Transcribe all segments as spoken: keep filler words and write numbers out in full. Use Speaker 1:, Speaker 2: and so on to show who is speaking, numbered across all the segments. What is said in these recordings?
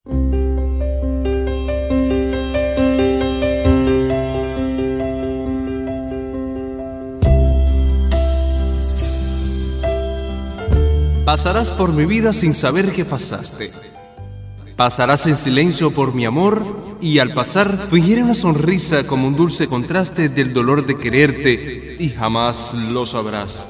Speaker 1: Pasarás por mi vida sin saber que pasaste. Pasarás en silencio por mi amor y al pasar fingiré una sonrisa como un dulce contraste del dolor de quererte y jamás lo sabrás.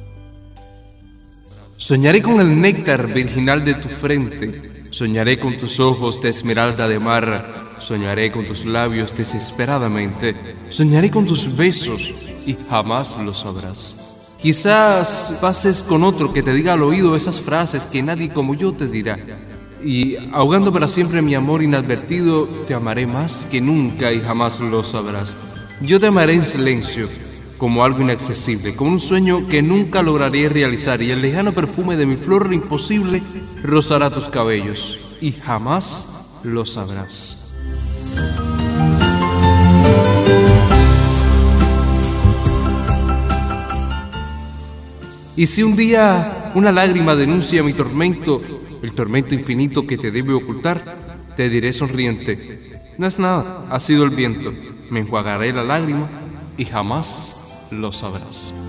Speaker 1: Soñaré con el néctar virginal de tu frente, soñaré con tus ojos de esmeralda de mar, soñaré con tus labios desesperadamente, soñaré con tus besos y jamás lo sabrás. Quizás pases con otro que te diga al oído esas frases que nadie como yo te dirá. Y ahogando para siempre mi amor inadvertido, te amaré más que nunca y jamás lo sabrás. Yo te amaré en silencio, como algo inaccesible, como un sueño que nunca lograré realizar, y el lejano perfume de mi flor imposible rozará tus cabellos y jamás lo sabrás. Y si un día una lágrima denuncia mi tormento, el tormento infinito que te debe ocultar, te diré sonriente: no es nada, ha sido el viento. Me enjuagaré la lágrima y jamás lo sabrás.